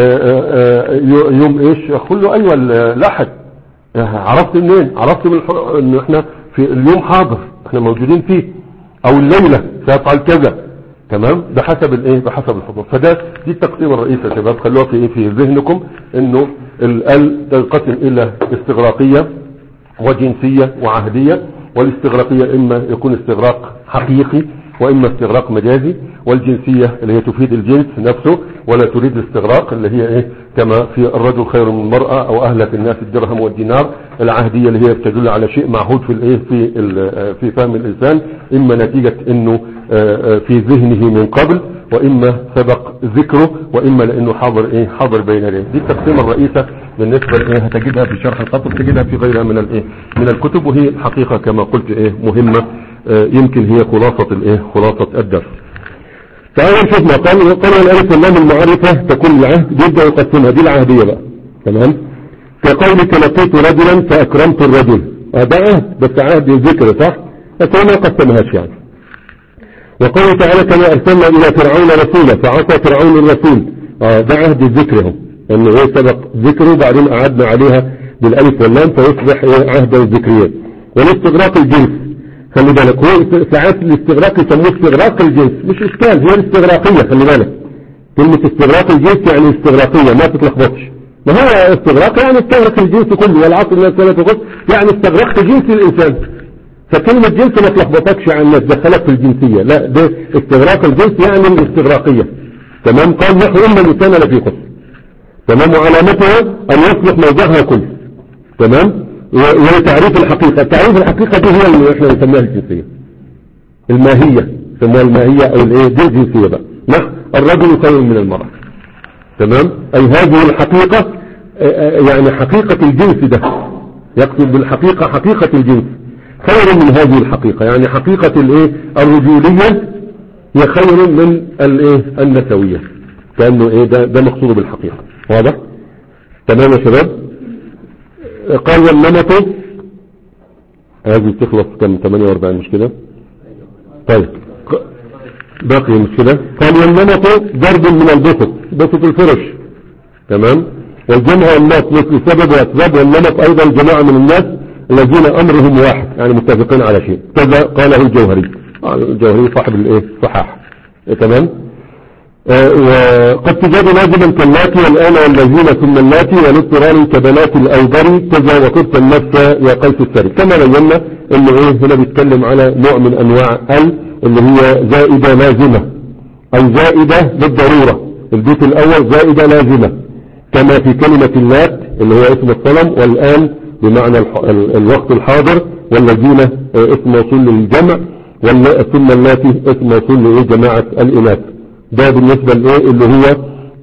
يوم إيش، أقول له أيوة الأحد. عرفت منين؟ عرفت من إنه إحنا في اليوم حاضر، إحنا موجودين فيه، أو الليلة سأفعل كذا. تمام، بحسب الايه، بحسب الحضور. فده دي التقسيم الرئيسي يا شباب، خلوها في ايه، في ذهنكم، انه ال تنقسم الى استغراقية وجنسية وعهدية. والاستغراقية اما يكون استغراق حقيقي واما استغراق مجازي، والجنسية اللي هي تفيد الجنس نفسه ولا تريد الاستغراق، اللي هي ايه كما في الرجل خير من المرأة او اهلك الناس الدرهم والدينار. العهدية اللي هي تدل على شيء معهود في الايه، في في فهم الانسان، اما نتيجة انه في ذهنه من قبل، واما سبق ذكره، واما لانه حاضر ايه، حاضر بين يديه. دي التقسيمة الرئيسة بالنسبة لايه، هتجدها في شرح الخطب، تجدها في غيرها من الايه، من الكتب، وهي الحقيقة كما قلت ايه مهمة، يمكن هي خلاصة الايه، خلاصة الدرس. تعالوا نشوف ما قال. قال الالف واللام المعرفة تكون العهد، يبدأ يقسمها، دي العهدية بقى. تمام، كقولك لقيت رجلا فاكرمت الرجل، هذا عهد بس عهد الذكر صح، لكن ما قسمهاش يعني. وقال تعالى كما ارسلنا الى فرعون رسولا فعصى فرعون الرسول، آه ده عهد الذكر اهو، انه هو سبق ذكره بعدين قعدنا عليها بالالف واللام فيصبح عهد الذكريات. والاستغراق الجنس، خلي بالك، هو ساعات الاستغراق يسموه استغراق الجنس، مش اشكال، هي الاستغراقية. خلي بالك كلمة استغراق الجنس يعني استغراقية، ما تتلخبطش. ما هو استغراق يعني استغرق الجنس كله، والعصر من السنة تقول يعني استغرقت جنس الانسان. فكلمة جنس ما تلخبطكش عن الناس، دخلت في الجنسية، لا، ده استغراق الجنس يعني الاستغراقية. تمام، قال نحو إما الإنسان لفي خسر. تمام، وعلامتها أن يصلح موضعها كله. تمام، وتعريف الحقيقة، تعريف الحقيقة دي هي اللي احنا نسميها الجنسية الماهية، نسميها الماهية أو الايه، دي الجنسية بقى. نحو الرجل خير من المرأة. تمام، أي هذه الحقيقة، يعني حقيقة الجنس ده، يقصد بالحقيقة حقيقة الجنس خير من هذه الحقيقة، يعني حقيقة الايه الرجولية هي خير من الايه النسوية، كأنه ايه ده, ده مقصود بالحقيقة. واضح؟ تمام يا شباب. قال والنمط، هذه تخلص كم، ثمانية وأربعين مش كده؟ طيب باقي مش كده. قال والنمط ضرب من البسط، بسط الفرش. تمام، والجمع والناس مثل سبب واسباب، والنمط ايضا جماعة من الناس الذين امرهم واحد، يعني متفقين على شيء، كذا قاله الجوهري. الجوهري صاحب الايه صحاح. تمام. آه وقد تجاد لازما كاللاتي والآن والذين ثم اللاتي، والاضطرار كبنات الأوبر كذا وطبت النفس يا قيس السري. كما بينا انه ايه هنا بيتكلم على نوع من انواع ال اللي هي زائدة لازمة او زائدة بالضرورة. البيت الاول زائدة لازمة، كما في كلمة اللات اللي هو اسم الصنم، والآن بمعنى الوقت الحاضر، والذين اسم موصول للجمع، ثم اللاتي اسم موصول لجماعة الإناث. ده بالنسبة لإيه اللي هو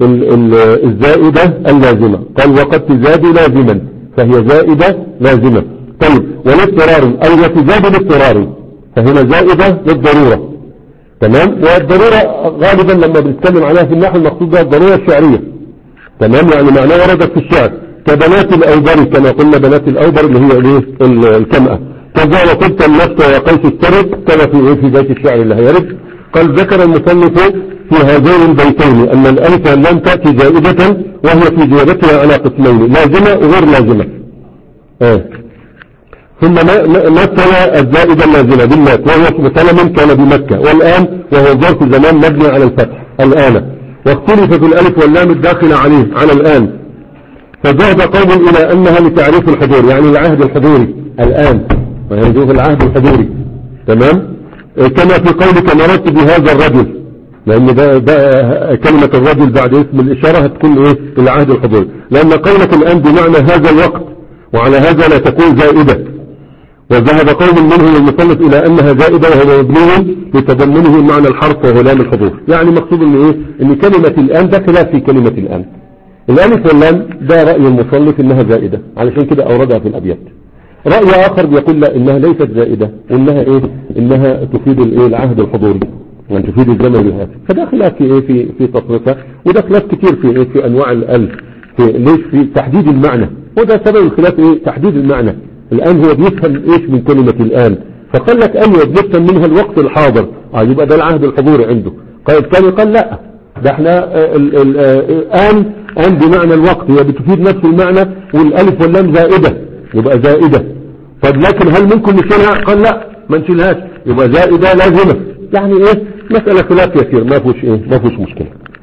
الزائدة اللازمة. قال وقد تزاد لازما، فهي زائدة لازمة. طيب والاضطرار أي وتزاد الاضطرار، فهنا زائدة للضرورة. تمام، والضرورة غالبا لما بنتكلم عليها في النحو المقصود بها الضرورة الشعرية. تمام، يعني معناه وردت في الشعر كبنات الأوبر، كما قلنا بنات الأوبر اللي هي الايه الكمأة. كذا وطبت النفس وقيس السرد، كما في في بيت الشعر اللي هيرد. قال ذكر المصنف في هذين البيتين أن الألف لم تأتي زائدة، وهي في زيادتها على قسمين، لازمة وغير لازمة. آه. ثم مثل الزائدة اللازمة بالمات، وهو اسم سلم كان بمكة، والآن وهو ظرف زمان مبني على الفتح الآن، واختلف في الألف واللام الداخل عليه على الآن، فذهب قوم إلى أنها لتعريف الحضور، يعني العهد الحضوري الآن، وينجوه العهد الحضوري. تمام، كما في قولك مررت بهذا الرجل، لأن ده, ده كلمة الرجل بعد اسم الإشارة هتكون إيه العهد الحضوري، لأن قولك الآن بمعنى هذا الوقت، وعلى هذا لا تكون زائدة. وذهب قوم منهم المصنف إلى أنها زائدة، وهو مبني لتضمنه معنى الحرف وهو لام الحضور. يعني مقصود إن إيه إن كلمة الآن ده خلاف في كلمة الآن. الألف واللام ده رأي المصنف إنها زائدة، علشان كده أوردها في الأبيات. رأي آخر بيقول لا، إنها ليست زائدة، وإنها إيه إنها تفيد الإيه العهد الحضوري، يعني تفيد الزمن الهاتف. فده خلاف في إيه في في تصرفها، وده خلاف كتير في إيه في أنواع الألف، في ليش في تحديد المعنى، وده سبب الخلاف إيه تحديد المعنى. الآن هو بيفهم إيش من كلمة الآن، فقال لك أيوة بيفهم منها الوقت الحاضر، آه يبقى ده العهد الحضوري عنده. قال الثاني قال لا، ده احنا الآن آن بمعنى الوقت هي بتفيد نفس المعنى، والالف واللام زائدة يبقى زائدة. طب لكن هل ممكن نشيلها؟ قال لا ما نشيلهاش، يبقى زائدة لازمة. يعني ايه مسألة خلاف يسير، ما فيش ايه ما فيش مشكلة.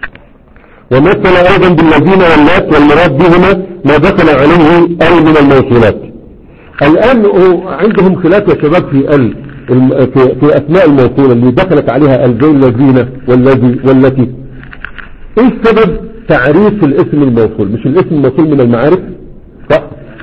ومثل ايضا بالذين واللات والمراد بهما ما دخل عليه ال من الموصولات. الان عندهم خلاف يا شباب في ال في, في اسماء الموصولة اللي دخلت عليها ال زي الذين والذي والتي. ايش سبب تعريف الاسم الموصول؟ مش الاسم الموصول من المعارف صح؟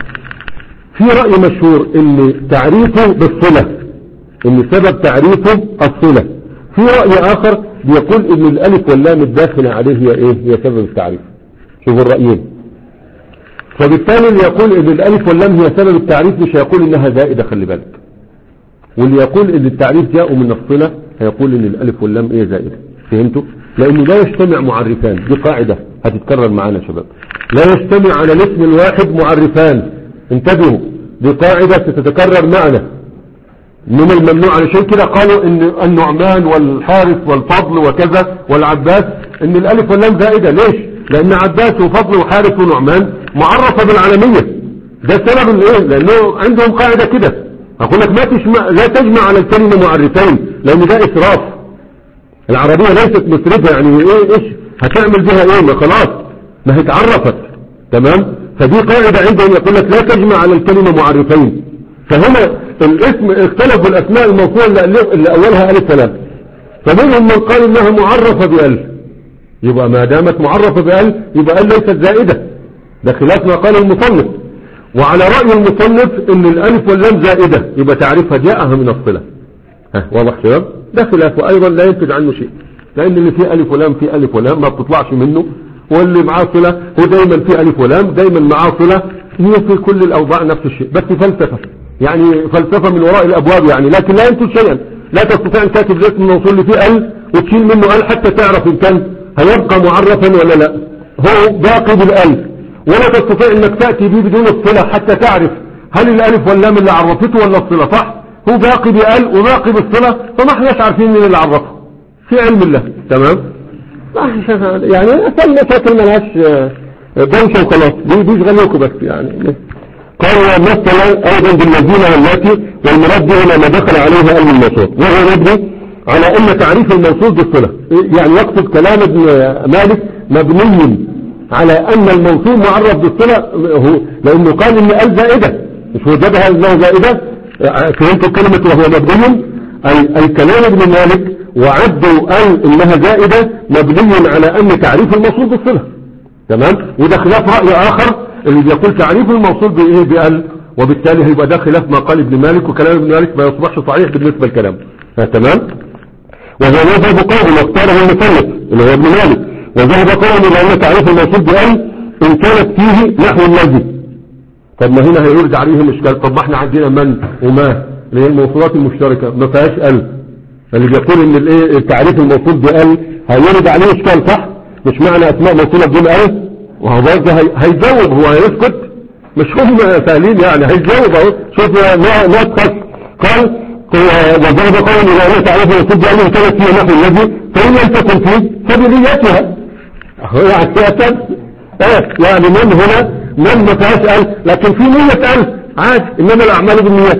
في رأي مشهور ان تعريفه بالصلة، ان سبب تعريفه الصلة. في رأي اخر بيقول ان الالف واللام الداخلة عليه هي ايه؟ هي سبب التعريف. شوفوا الرأيين. فبالتالي اللي يقول ان الالف واللام هي سبب التعريف مش هيقول انها زائدة، خلي بالك. واللي يقول ان التعريف جاء من الصلة هيقول ان الالف واللام ايه زائدة. فهمتوا؟ لانه لا يجتمع معرفان، دي قاعدة هتتكرر معانا يا شباب. لا يجتمع على الاسم الواحد معرفان، انتبهوا دي قاعدة ستتكرر معنا من الممنوع. علشان كده قالوا ان النعمان والحارث والفضل وكذا والعباس ان الالف واللام زائدة. ليش؟ لان عباس وفضل وحارث ونعمان معرفة بالعالمية. ده السبب الايه؟ لانه عندهم قاعدة كده، اقول لك ما تجمع لا تجمع على الكلمة معرفين، لان ده اسراف. العربية ليست مسرفة، يعني ايه ايش هتعمل بها ايه؟ ما خلاص ما هي اتعرفت. تمام؟ فدي قاعدة عندهم يقول لك لا تجمع على الكلمة معرفين. فهنا الاسم اختلفوا الاسماء الموصولة اللي اولها الف ولام، فمنهم من قال انها معرفة بألف. يبقى ما دامت معرفة بألف يبقى ال ليست زائدة، ده خلاف ما قال المصنف. وعلى رأي المصنف ان الالف واللام زائدة يبقى تعريفها جاءها من الصلة. ها واضح شباب؟ ده خلاف وايضا لا ينتج عنه شيء، لان اللي فيه الف ولام فيه الف ولام ما بتطلعش منه، واللي معاه صلة هو دايما فيه الف ولام دايما معاه صلة. هي في كل الاوضاع نفس الشيء، بس فلسفة يعني فلسفة من وراء الابواب يعني، لكن لا ينتج شيئا. لا تستطيع ان تكتب الاسم الموصول اللي فيه ال وتشيل منه ال حتى تعرف ان كان هيبقى معرفا ولا لا، هو باقي بالالف. ولا تستطيع انك تأتي به بدون الصلة حتى تعرف هل الالف واللام اللي عرفته ولا الصلة، صح؟ هو باقي بال وباقي بالصلة، فما احناش عارفين مين اللي عرفه في علم الله. تمام؟ يعني اصلا مشاكل ملهاش دوشة وخلاص، دي بيشغلوكوا بس يعني. قال مثلا ايضا بالذين واللاتي والمراد بهما ما دخل عليها ال الموصول، وهو مبني على ان تعريف الموصول بالصلة. يعني يقصد كلام ابن مالك مبني على ان الموصول معرف بالصلة، هو لانه قال ان ال زائدة، مش وجدها انه زائدة. فهمتوا كلمة وهو مبني؟ اي كلام ابن مالك وعدوا ال انها زائدة مبني على ان تعريف الموصول بالصلة. تمام؟ وده خلاف رأي اخر اللي بيقول تعريف الموصول بايه؟ بال، وبالتالي هيبقى ده خلاف ما قال ابن مالك، وكلام ابن مالك ما يصبحش صحيح بالنسبة لكلامه. تمام؟ وهو مذهب قول واختاره المصنف اللي هو ابن مالك، وذهب قول الى ان تعريف الموصول بال ان كانت فيه نحو الذي. طب ما هنا هيرجع عليهم اشكال. طب ما احنا عندنا من وما اللي هي الموصولات المشتركة ما فيهاش ال، اللي بيقول ان الايه التعريف الموصول بال هيرجع عليه اشكال، صح؟ مش معنى اسماء موصولة بدون ال، وهو برضه هيجاوب، هو هيسكت؟ مش هم سهلين يعني، هيجاوب اهو. شوف ما ما تخص. قال وذهب قول الى ان تعريف الموصول بال ان كانت فيه نحو الذي فان لم تكن فيه فبنيتها. هو يعني اساس يعني من هنا من ما فيهاش ال، لكن في نية ال عادي، انما الاعمال بالنيات.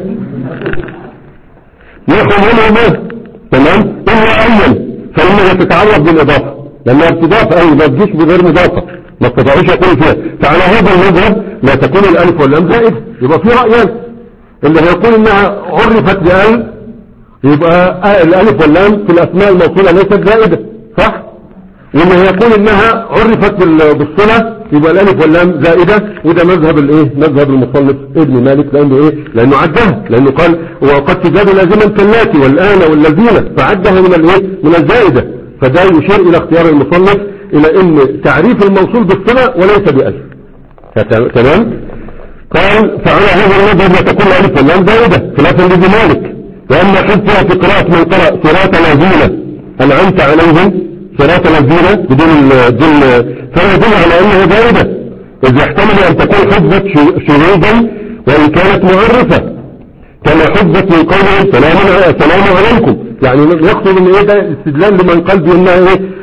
ياخذ هنا ما تمام الا اول فانها تتعرف بالاضافه، لما ارتضاف اي ما تجيش بغير مضافه ما استطاعوش يقول فيها. فعلى هذا المذهب لا تكون الالف واللام زائد. يبقى في رايان، اللي هيقول انها عرفت بال يبقى الالف واللام في الاسماء الموصوله ليست زائده، صح؟ واللي هيقول انها عرفت بالصله يبقى الالف واللام زائده. وده مذهب الايه؟ مذهب المصنف ابن مالك، لانه ايه؟ لانه عدها، لانه قال وقد تزاد لازما كاللاتي والان والذين، فعدها من الايه؟ من الزائده. فده يشير الى اختيار المصنف الى ان تعريف الموصول بالصله وليس بألف. تمام؟ قال فعلى هذا المذهب لا تكون الالف واللام زائده خلافا لابن مالك. واما حذفها في قراءه من قرأ صراط الذين انعمت عليهم صراط الذين بدون الدل، فلا يدل على انها زائده، اذ يحتمل ان تكون حذفت شذوذا وان كانت معرفه، كما حذفت من قوله سلام سلام عليكم. يعني يقصد ان ايه ده استدلال لمن قال بانها ايه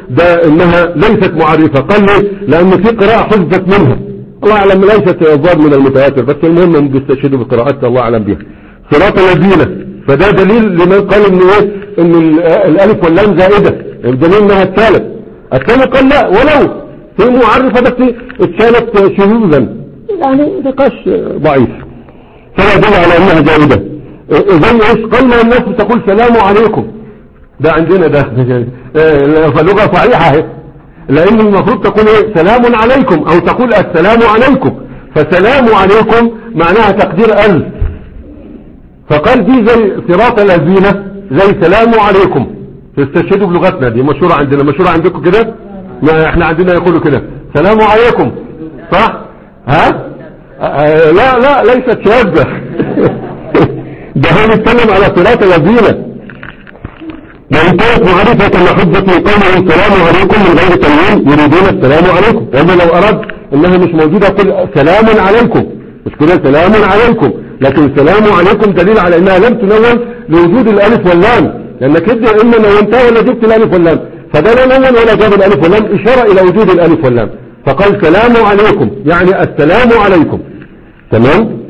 ده انها ليست معرفة. قال لي لان في قراءة حفظت منها، الله اعلم ليست يظهر من المتواتر، بس المهم هم بيستشهدوا بقراءات الله اعلم بها. صراط الذين، فده دليل لمن قال ان ايه ان الالف واللام زائدة، الدليل انها اتشالت. الثاني قال لا ولو في معرفة بس اتشالت شذوذا، يعني نقاش ضعيف، فلا يدل على انها زائدة. زي ايش؟ قال ما الناس تقول سلام عليكم، ده عندنا ده فاللغة صحيحة اهي، لان المفروض تقول ايه سلام عليكم او تقول السلام عليكم، فسلام عليكم معناها تقدير الف، فقال دي زي صراط الذين زي سلام عليكم، تستشهدوا بلغتنا دي مشهورة عندنا، مشهورة عندكم كده؟ ما احنا عندنا يقولوا كده سلام عليكم، صح؟ ها؟ آه لا لا ليست شاذة ده هو نتكلم على صراط الذين. وإن كانت معرفة محبة قوله السلام عليكم من غير تنوين يريدون السلام عليكم، وما لو أراد إنها مش موجودة قل سلام عليكم، مش كده سلام عليكم، لكن السلام عليكم دليل على إنها لم تنون لوجود الألف واللام، لأنك إذا إما نونتها ولا جبت الألف واللام، فده لا نون ولا جاب الألف واللام، إشارة إلى وجود الألف واللام، فقال سلام عليكم يعني السلام عليكم. تمام؟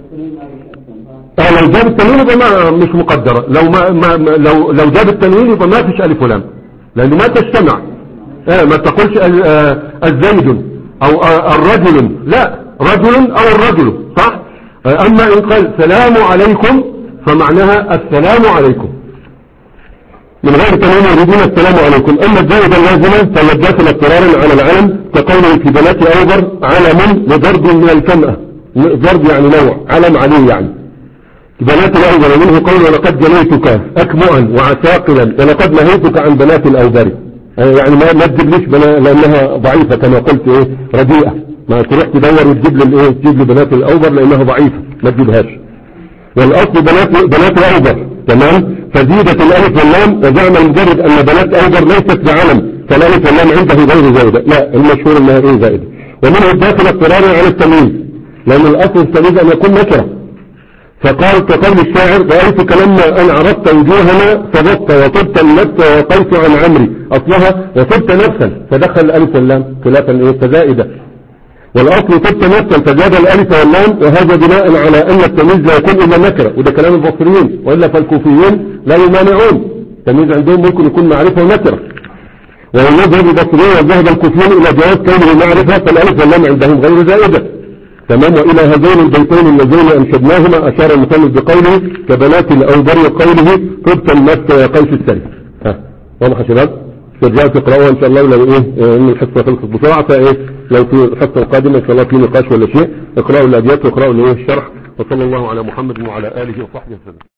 اه لو جاب التنوين يبقى ما مش مقدرة، لو ما, ما لو لو جاب التنوين يبقى ما فيش ألف ولام، لأنه ما تجتمع. اه ما تقولش الزيد أو الرجل، لا رجل أو الرجل، صح؟ أما إن قال سلام عليكم فمعناها السلام عليكم من غير تنوين يريدون السلام عليكم. أما الزائد اللازمة فهي الداخل اضطرارا على العلم كقوله في بنات أوبر علم وضرب من الكمأة، ضرب يعني نوع، علم عليه يعني. بنات الأوبر ومنه قول ولقد جنيتك أكمؤا وعساقلا ولقد نهيتك عن بنات الأوبر، يعني ما ما تجيبليش لأنها ضعيفة كما قلت ايه رديئة، ما تروح تدور وتجيب لي ايه تجيب لي بنات الأوبر لأنها ضعيفة ما تجيبهاش. والأصل بنات بنات أوبر، تمام؟ فزيدت الألف واللام وزعم المجرد أن بنات أوبر ليست بعلم، فالألف واللام عنده غير زائدة، لا المشهور أنها ايه زائدة. ومنه الداخل اضطرارا على التمييز، لأن الأصل التمييز أن يكون نكرة، فقال كقول الشاعر رأيتك لما أن عرفت وجوهنا فضبت وطبت النفس وقلت عن عمري، أصلها وطبت نفسا فدخل الألف واللام خلافا إيه فزائدة، والأصل طبت نفسا فزاد الألف واللام، وهذا بناء على أن التمييز لا يكون إلا نكرة، وده كلام البصريين، وإلا فالكوفيين لا يمانعون التمييز عندهم ممكن يكون معرفة ونكرة، ويذهب البصريين وذهب الكوفيين إلى جواز كونه معرفة، فالألف واللام عندهم غير زائدة. تمام؟ وإلى هذين البيتين اللذين أنشدناهما أشار المصنف بقوله كبنات الأوبر وقوله طبت النفس يا قيس السري. ها واضح يا شباب؟ ترجعوا تقرأوها إن شاء الله، لو إيه إن الحصة خلصت بسرعة، فإيه لو في الحصة القادمة إن شاء الله في نقاش ولا شيء اقرأوا الأبيات واقرأوا الشرح، وصلى الله على محمد وعلى آله وصحبه وسلم.